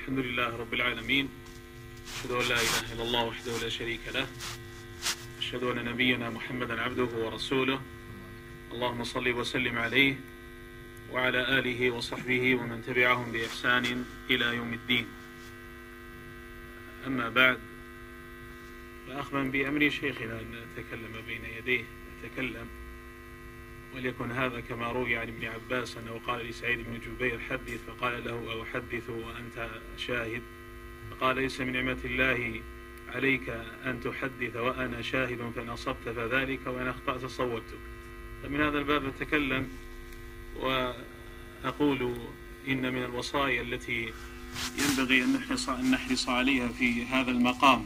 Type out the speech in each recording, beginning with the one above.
الحمد لله رب العالمين، أشهد أن لا إله إلا الله وحده لا شريك له، أشهد أن نبينا محمدا عبده ورسوله، اللهم صل وسلم عليه وعلى آله وصحبه ومن تبعهم بإحسان إلى يوم الدين. أما بعد، فأخذا بأمر شيخنا أن أتكلم بين يديه أتكلم، وليكن هذا كما روي عن ابن عباس أنه قال لسعيد بن جبير حدث، فقال له أو حدث وأنت شاهد، فقال ليس من نعمة الله عليك أن تحدث وأنا شاهد، فإن أصبت فذلك وإن أخطأت صوبتك. فمن هذا الباب أتكلم وأقول إن من الوصايا التي ينبغي أن نحرص عليها في هذا المقام،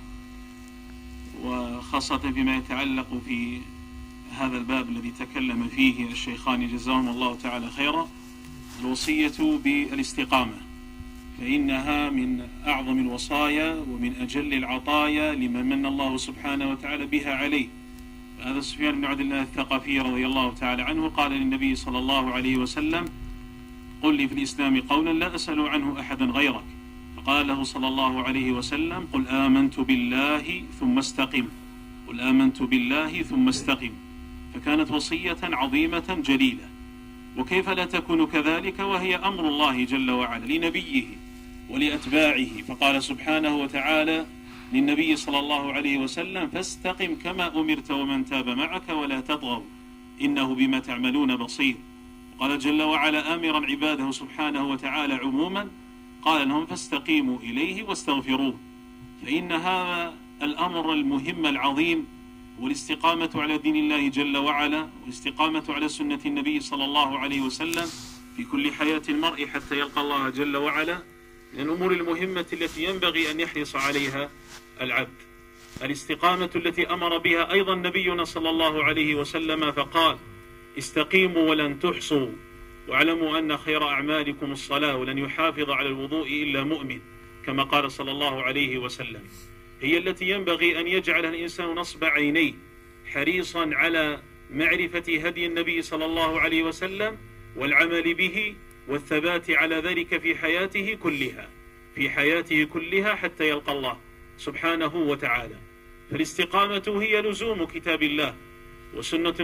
وخاصة فيما يتعلق في هذا الباب الذي تكلم فيه الشيخان جزاهم الله تعالى خيرا، الوصية بالاستقامة، فإنها من أعظم الوصايا ومن أجل العطايا لمن من الله سبحانه وتعالى بها عليه. هذا سفيان بن عبد الله الثقفي رضي الله تعالى عنه قال للنبي صلى الله عليه وسلم: قل لي في الإسلام قولا لا أسأل عنه أحدا غيرك، فقال له صلى الله عليه وسلم: قل آمنت بالله ثم استقم، قل آمنت بالله ثم استقم. فكانت وصية عظيمة جليلة، وكيف لا تكون كذلك وهي أمر الله جل وعلا لنبيه ولأتباعه، فقال سبحانه وتعالى للنبي صلى الله عليه وسلم: فاستقم كما أمرت ومن تاب معك ولا تطغوا إنه بما تعملون بصير. وقال جل وعلا آمرا عباده سبحانه وتعالى عموما، قال لهم: فاستقيموا إليه واستغفروه. فإن هذا الأمر المهم العظيم، والاستقامة على دين الله جل وعلا، والاستقامة على سنة النبي صلى الله عليه وسلم في كل حياة المرء حتى يلقى الله جل وعلا، من الأمور المهمة التي ينبغي أن يحرص عليها العبد. الاستقامة التي أمر بها أيضا نبينا صلى الله عليه وسلم، فقال: استقيموا ولن تحصوا، واعلموا أن خير أعمالكم الصلاة، ولن يحافظ على الوضوء إلا مؤمن، كما قال صلى الله عليه وسلم. هي التي ينبغي أن يجعل الإنسان نصب عينيه حريصا على معرفة هدي النبي صلى الله عليه وسلم والعمل به والثبات على ذلك في حياته كلها حتى يلقى الله سبحانه وتعالى. فالاستقامة هي لزوم كتاب الله وسنة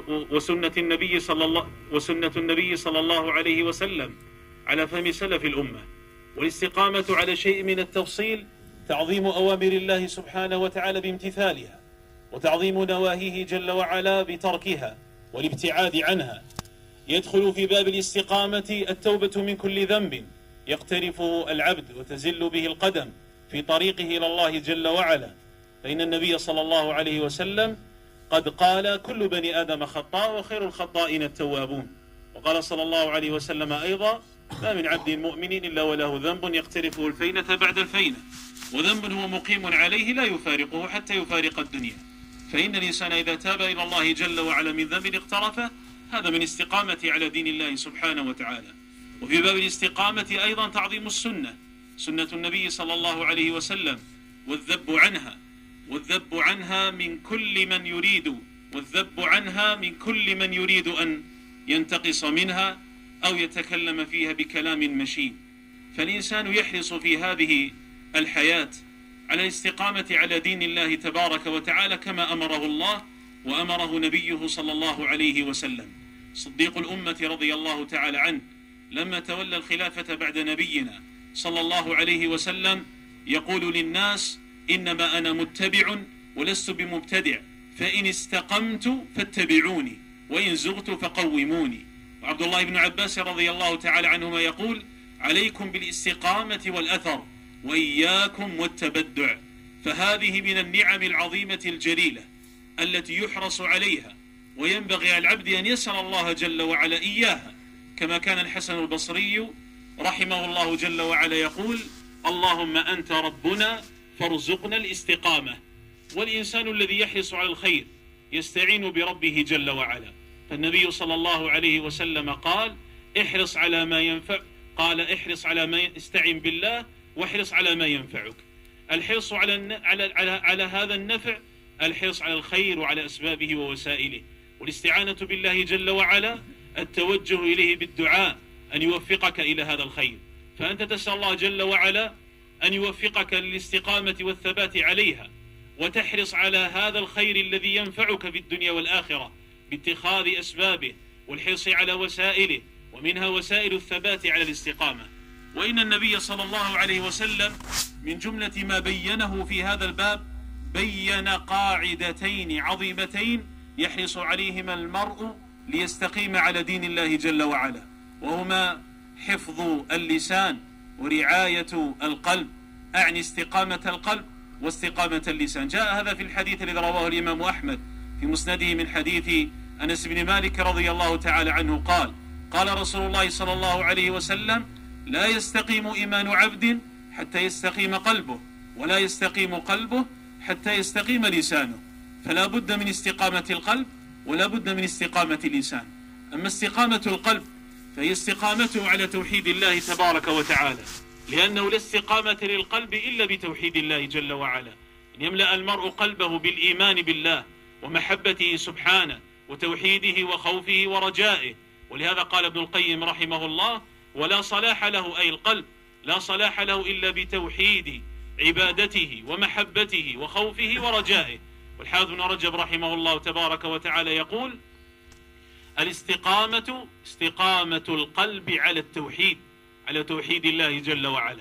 النبي صلى الله عليه وسلم على فهم سلف الأمة. والاستقامة على شيء من التفصيل تعظيم أوامر الله سبحانه وتعالى بامتثالها، وتعظيم نواهيه جل وعلا بتركها والابتعاد عنها. يدخل في باب الاستقامة التوبة من كل ذنب يقترفه العبد وتزل به القدم في طريقه إلى الله جل وعلا، فإن النبي صلى الله عليه وسلم قد قال: كل بني آدم خطاء وخير الخطائين التوابون. وقال صلى الله عليه وسلم أيضا: ما من عبد مؤمن إلا وله ذنب يقترفه الفينة بعد الفينة، وذنب هو مقيم عليه لا يفارقه حتى يفارق الدنيا. فإن الإنسان إذا تاب إلى الله جل وعلا من ذنب اقترفه، هذا من استقامة على دين الله سبحانه وتعالى. وفي باب الاستقامة أيضا تعظيم السنة، سنة النبي صلى الله عليه وسلم، والذب عنها من كل من يريد أن ينتقص منها أو يتكلم فيها بكلام مشين. فالإنسان يحرص في هذه الحياة على الاستقامة على دين الله تبارك وتعالى كما أمره الله وأمره نبيه صلى الله عليه وسلم. صديق الأمة رضي الله تعالى عنه لما تولى الخلافة بعد نبينا صلى الله عليه وسلم يقول للناس: إنما أنا متبع ولست بمبتدع، فإن استقمت فاتبعوني وإن زغت فقوموني. وعبد الله بن عباس رضي الله تعالى عنهما يقول: عليكم بالاستقامة والأثر وإياكم والتبدع. فهذه من النعم العظيمة الجليلة التي يحرص عليها، وينبغي على العبد أن يسأل الله جل وعلا إياها، كما كان الحسن البصري رحمه الله جل وعلا يقول: اللهم أنت ربنا فارزقنا الاستقامة. والإنسان الذي يحرص على الخير يستعين بربه جل وعلا. فالنبي صلى الله عليه وسلم قال: احرص على ما ينفع، استعن بالله واحرص على ما ينفعك. الحرص على هذا النفع، الحرص على الخير وعلى أسبابه ووسائله. والاستعانة بالله جل وعلا التوجه إليه بالدعاء أن يوفقك إلى هذا الخير. فأنت تسأل الله جل وعلا أن يوفقك للاستقامة والثبات عليها، وتحرص على هذا الخير الذي ينفعك في الدنيا والآخرة باتخاذ أسبابه والحرص على وسائله، ومنها وسائل الثبات على الاستقامة. وإن النبي صلى الله عليه وسلم من جملة ما بينه في هذا الباب بين قاعدتين عظيمتين يحرص عليهما المرء ليستقيم على دين الله جل وعلا، وهما حفظ اللسان ورعاية القلب، أعني استقامة القلب واستقامة اللسان. جاء هذا في الحديث الذي رواه الإمام أحمد في مسنده من حديث أنس بن مالك رضي الله تعالى عنه قال: قال رسول الله صلى الله عليه وسلم: لا يستقيم إيمان عبد حتى يستقيم قلبه، ولا يستقيم قلبه حتى يستقيم لسانه. فلا بد من استقامة القلب ولا بد من استقامة اللسان. أما استقامة القلب فهي استقامته على توحيد الله تبارك وتعالى، لأنه لا استقامة للقلب إلا بتوحيد الله جل وعلا. أن يملأ المرء قلبه بالإيمان بالله ومحبته سبحانه وتوحيده وخوفه ورجائه. ولهذا قال ابن القيم رحمه الله: ولا صلاح له، أي القلب لا صلاح له إلا بتوحيد عبادته ومحبته وخوفه ورجائه. والحافظ ابن رجب رحمه الله تبارك وتعالى يقول: الاستقامة استقامة القلب على التوحيد، على توحيد الله جل وعلا.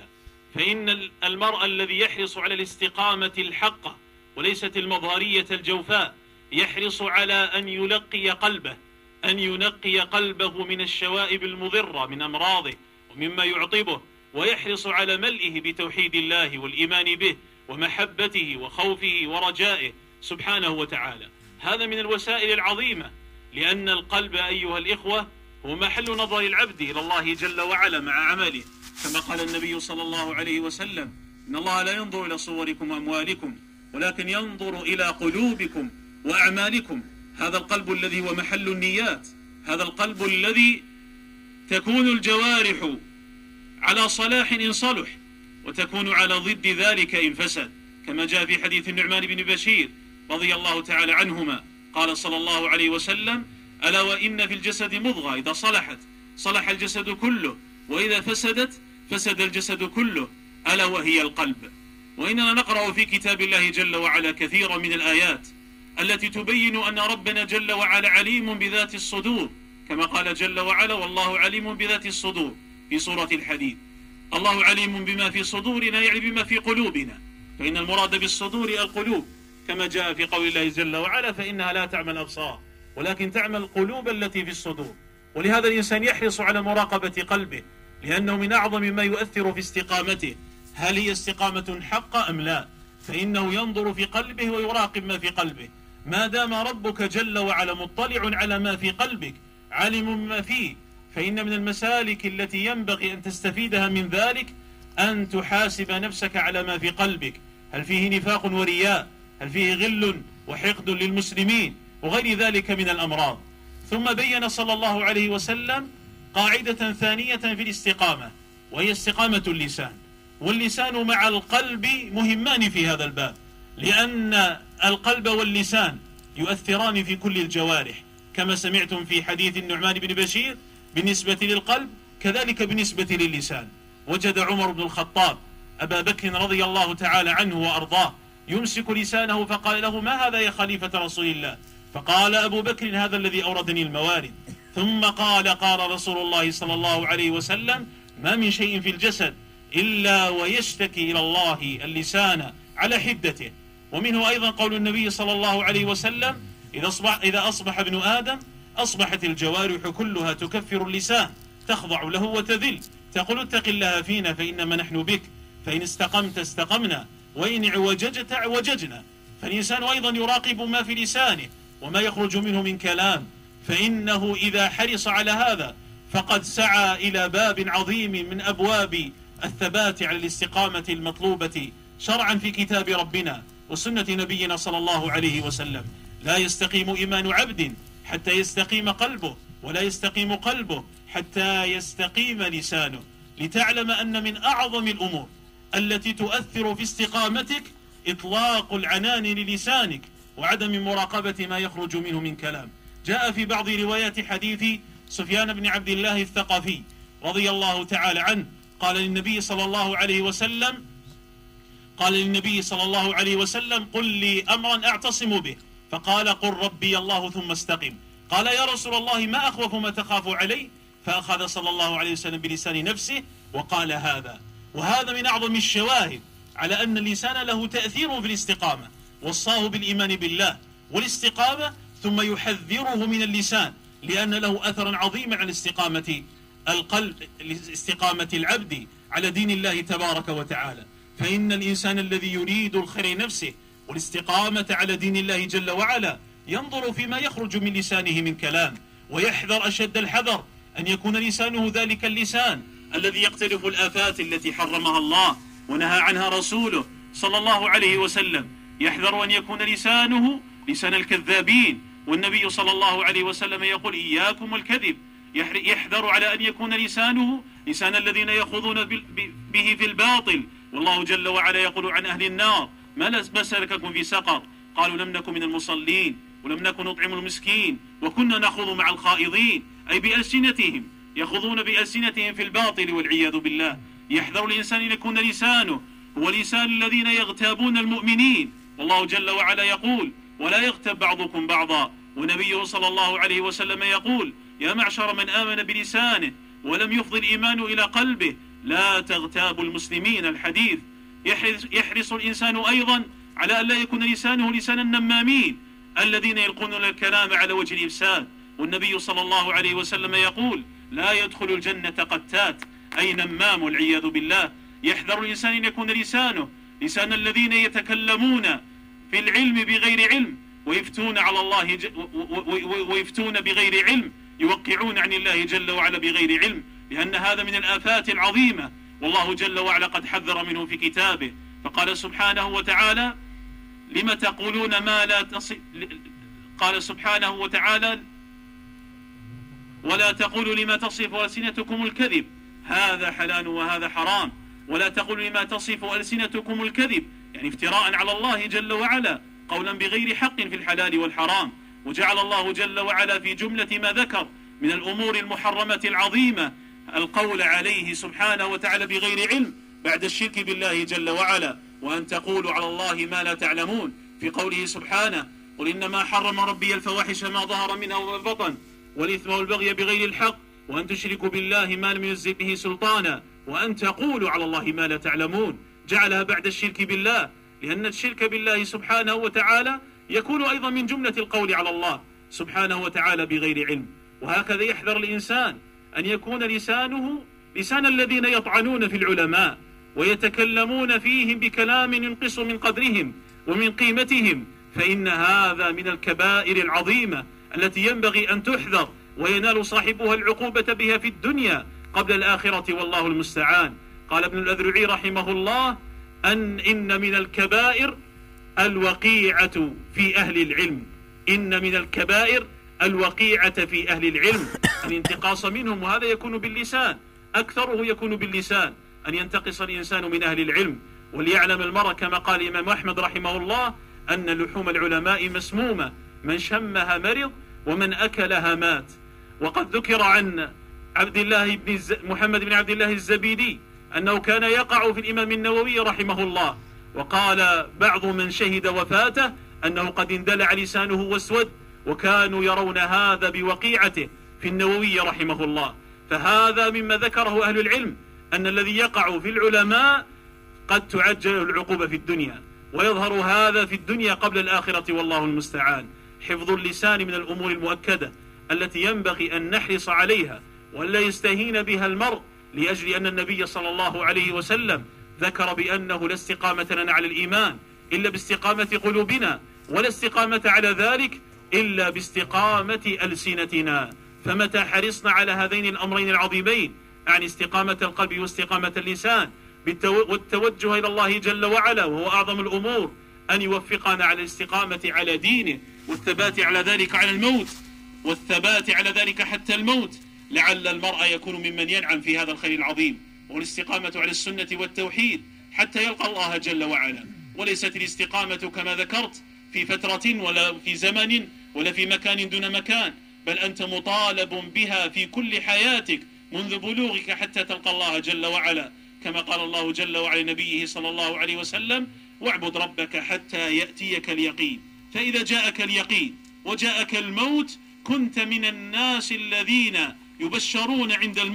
فإن المرء الذي يحرص على الاستقامة الحقة وليست المظهرية الجوفاء يحرص على أن ينقي قلبه، أن ينقي قلبه من الشوائب المضرة من أمراضه ومما يعطبه، ويحرص على ملئه بتوحيد الله والإيمان به ومحبته وخوفه ورجائه سبحانه وتعالى. هذا من الوسائل العظيمة، لأن القلب أيها الإخوة هو محل نظر العبد إلى الله جل وعلا مع عمله، كما قال النبي صلى الله عليه وسلم: إن الله لا ينظر إلى صوركم وأموالكم ولكن ينظر إلى قلوبكم وأعمالكم. هذا القلب الذي هو محل النيات، هذا القلب الذي تكون الجوارح على صلاح إن صلح وتكون على ضد ذلك إن فسد، كما جاء في حديث النعمان بن بشير رضي الله تعالى عنهما قال صلى الله عليه وسلم: ألا وإن في الجسد مضغة إذا صلحت صلح الجسد كله، وإذا فسدت فسد الجسد كله، ألا وهي القلب. وإننا نقرأ في كتاب الله جل وعلا كثيرا من الآيات التي تبين أن ربنا جل وعلا عليم بذات الصدور، كما قال جل وعلا: والله عليم بذات الصدور في سورة الحديد. الله عليم بما في صدورنا، يعني بما في قلوبنا، فإن المراد بالصدور القلوب، كما جاء في قول الله جل وعلا: فإنها لا تعمى الأبصار ولكن تعمى القلوب التي في الصدور. ولهذا الإنسان يحرص على مراقبة قلبه، لأنه من أعظم ما يؤثر في استقامته. هل هي استقامة حقة أم لا؟ فإنه ينظر في قلبه ويراقب ما في قلبه. ما دام ربك جل وعلا مطلع على ما في قلبك علم ما فيه، فإن من المسالك التي ينبغي أن تستفيدها من ذلك أن تحاسب نفسك على ما في قلبك. هل فيه نفاق ورياء؟ هل فيه غل وحقد للمسلمين وغير ذلك من الأمراض؟ ثم بين صلى الله عليه وسلم قاعدة ثانية في الاستقامة، وهي استقامة اللسان. واللسان مع القلب مهمان في هذا الباب، لأن القلب واللسان يؤثران في كل الجوارح، كما سمعتم في حديث النعمان بن بشير بالنسبة للقلب كذلك بالنسبة للسان. وجد عمر بن الخطاب أبا بكر رضي الله تعالى عنه وأرضاه يمسك لسانه، فقال له: ما هذا يا خليفة رسول الله؟ فقال أبو بكر: هذا الذي أوردني الموارد. ثم قال رسول الله صلى الله عليه وسلم: ما من شيء في الجسد إلا ويشتكي إلى الله اللسان على حدته. ومنه أيضا قول النبي صلى الله عليه وسلم: إذا أصبح ابن آدم أصبحت الجوارح كلها تكفر اللسان، تخضع له وتذل، تقول: اتق الله فينا فإنما نحن بك، فإن استقمت استقمنا وإن اعوججت اعوججنا. فالإنسان أيضا يراقب ما في لسانه وما يخرج منه من كلام، فإنه إذا حرص على هذا فقد سعى إلى باب عظيم من أبواب الثبات على الاستقامة المطلوبة شرعا في كتاب ربنا وسنة نبينا صلى الله عليه وسلم. لا يستقيم إيمان عبد حتى يستقيم قلبه، ولا يستقيم قلبه حتى يستقيم لسانه. لتعلم أن من أعظم الأمور التي تؤثر في استقامتك إطلاق العنان للسانك وعدم مراقبة ما يخرج منه من كلام. جاء في بعض روايات حديث سفيان بن عبد الله الثقفي رضي الله تعالى عنه قال للنبي صلى الله عليه وسلم: قال للنبي صلى الله عليه وسلم قل لي أمرا أعتصم به، فقال قل ربي الله ثم استقم. قال يا رسول الله ما أخوف ما تخاف علي؟ فأخذ صلى الله عليه وسلم بلسان نفسه وقال هذا. وهذا من أعظم الشواهد على أن اللسان له تأثير في الاستقامة، وصاه بالإيمان بالله والاستقامة، ثم يحذره من اللسان لأن له أثرا عظيما على استقامة القلب، استقامة العبد على دين الله تبارك وتعالى. فإن الإنسان الذي يريد الخير لنفسه والاستقامة على دين الله جل وعلا ينظر فيما يخرج من لسانه من كلام، ويحذر أشد الحذر أن يكون لسانه ذلك اللسان الذي يقترف الآفات التي حرمها الله ونهى عنها رسوله صلى الله عليه وسلم. يحذر أن يكون لسانه لسان الكذابين، والنبي صلى الله عليه وسلم يقول إياكم الكذب. يحذر على أن يكون لسانه لسان الذين يخوضون به في الباطل، والله جل وعلا يقول عن أهل النار ما سلككم في سقر؟ قالوا لم نكن من المصلين ولم نكن نطعم المسكين وكنا نخوض مع الخائضين، أي بألسنتهم، يخوضون بألسنتهم في الباطل والعياذ بالله. يحذر الإنسان أن يكون لسانه هو لسان الذين يغتابون المؤمنين، والله جل وعلا يقول ولا يغتب بعضكم بعضا، ونبيه صلى الله عليه وسلم يقول يا معشر من آمن بلسانه ولم يفضي الإيمان إلى قلبه لا تغتابوا المسلمين. الحديث. يحرص الإنسان أيضا على أن لا يكون لسانه لسان النمامين الذين يلقون الكلام على وجه الإفساد، والنبي صلى الله عليه وسلم يقول لا يدخل الجنة قتات، أي نمام والعياذ بالله. يحذر الإنسان أن يكون لسانه لسان الذين يتكلمون في العلم بغير علم ويفتون على الله ويفتون بغير علم، يوقعون عن الله جل وعلا بغير علم، لأن هذا من الآفات العظيمة، والله جل وعلا قد حذر منه في كتابه. فقال سبحانه وتعالى لم تقولون ما لا قال سبحانه وتعالى ولا تقولوا لما تصف ألسنتكم الكذب هذا حلال وهذا حرام، ولا تقولوا لما تصف ألسنتكم الكذب، يعني افتراء على الله جل وعلا قولا بغير حق في الحلال والحرام. وجعل الله جل وعلا في جملة ما ذكر من الأمور المحرمة العظيمة القول عليه سبحانه وتعالى بغير علم بعد الشرك بالله جل وعلا، وأن تقولوا على الله ما لا تعلمون، في قوله سبحانه قل إنما حرم ربي الفواحش ما ظهر منها وما بطن والإثم والبغي بغير الحق وأن تشركوا بالله ما لم ينزل به سلطانا وأن تقولوا على الله ما لا تعلمون. جعلها بعد الشرك بالله، لأن الشرك بالله سبحانه وتعالى يكون أيضا من جملة القول على الله سبحانه وتعالى بغير علم. وهكذا يحذر الإنسان أن يكون لسانه لسان الذين يطعنون في العلماء ويتكلمون فيهم بكلام ينقص من قدرهم ومن قيمتهم، فإن هذا من الكبائر العظيمة التي ينبغي أن تحذر وينال صاحبها العقوبة بها في الدنيا قبل الآخرة، والله المستعان. قال ابن الأذرعي رحمه الله إن من الكبائر الوقيعة في أهل العلم، إن من الكبائر الوقيعة في أهل العلم، الانتقاص منهم، وهذا يكون باللسان، أكثره يكون باللسان، أن ينتقص الإنسان من أهل العلم. وليعلم المرء كما قال الإمام أحمد رحمه الله أن لحوم العلماء مسمومة، من شمها مرض ومن أكلها مات. وقد ذكر عن محمد بن عبد الله الزبيدي أنه كان يقع في الإمام النووي رحمه الله، وقال بعض من شهد وفاته أنه قد اندلع لسانه واسود، وكانوا يرون هذا بوقيعته في النووي رحمه الله. فهذا مما ذكره أهل العلم أن الذي يقع في العلماء قد تعجل العقوبة في الدنيا، ويظهر هذا في الدنيا قبل الآخرة، والله المستعان. حفظ اللسان من الأمور المؤكدة التي ينبغي أن نحرص عليها ولا يستهين بها المرء، لأجل أن النبي صلى الله عليه وسلم ذكر بأنه لا استقامة لنا على الإيمان إلا باستقامة قلوبنا، ولا استقامة على ذلك إلا باستقامة ألسنتنا. فمتى حرصنا على هذين الأمرين العظيمين، يعني استقامة القلب واستقامة اللسان والتوجه إلى الله جل وعلا، وهو أعظم الأمور أن يوفقنا على الاستقامة على دينه والثبات على ذلك على الموت، والثبات على ذلك حتى الموت، لعل المرء يكون ممن ينعم في هذا الخير العظيم، والاستقامة على السنة والتوحيد حتى يلقى الله جل وعلا. وليست الاستقامة كما ذكرت في فترة ولا في زمن ولا في مكان دون مكان، بل أنت مطالب بها في كل حياتك منذ بلوغك حتى تلقى الله جل وعلا، كما قال الله جل وعلا نبيه صلى الله عليه وسلم: واعبد ربك حتى يأتيك اليقين، فإذا جاءك اليقين وجاءك الموت كنت من الناس الذين يبشرون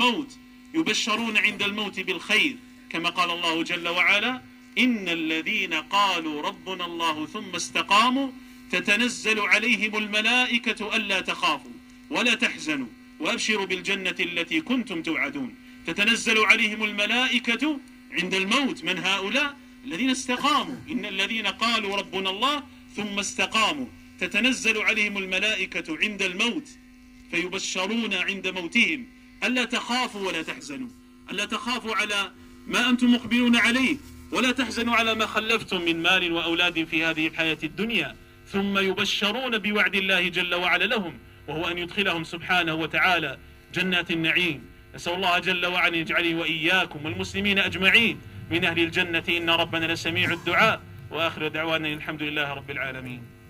عند الموت بالخير، كما قال الله جل وعلا: إن الذين قالوا ربنا الله ثم استقاموا تتنزل عليهم الملائكة ألا تخافوا ولا تحزنوا وأبشروا بالجنة التي كنتم توعدون. تتنزل عليهم الملائكة عند الموت. من هؤلاء؟ الذين استقاموا. إن الذين قالوا ربنا الله ثم استقاموا تتنزل عليهم الملائكة عند الموت فيبشرون عند موتهم ألا تخافوا ولا تحزنوا، ألا تخافوا على ما أنتم مقبلون عليه، ولا تحزنوا على ما خلفتم من مال وأولاد في هذه الحياة الدنيا. ثم يبشرون بوعد الله جل وعلا لهم، وهو أن يدخلهم سبحانه وتعالى جنات النعيم. نسأل الله جل وعلا أن يجعلني وإياكم والمسلمين أجمعين من أهل الجنة، إن ربنا لسميع الدعاء. وآخر دعوانا الحمد لله رب العالمين.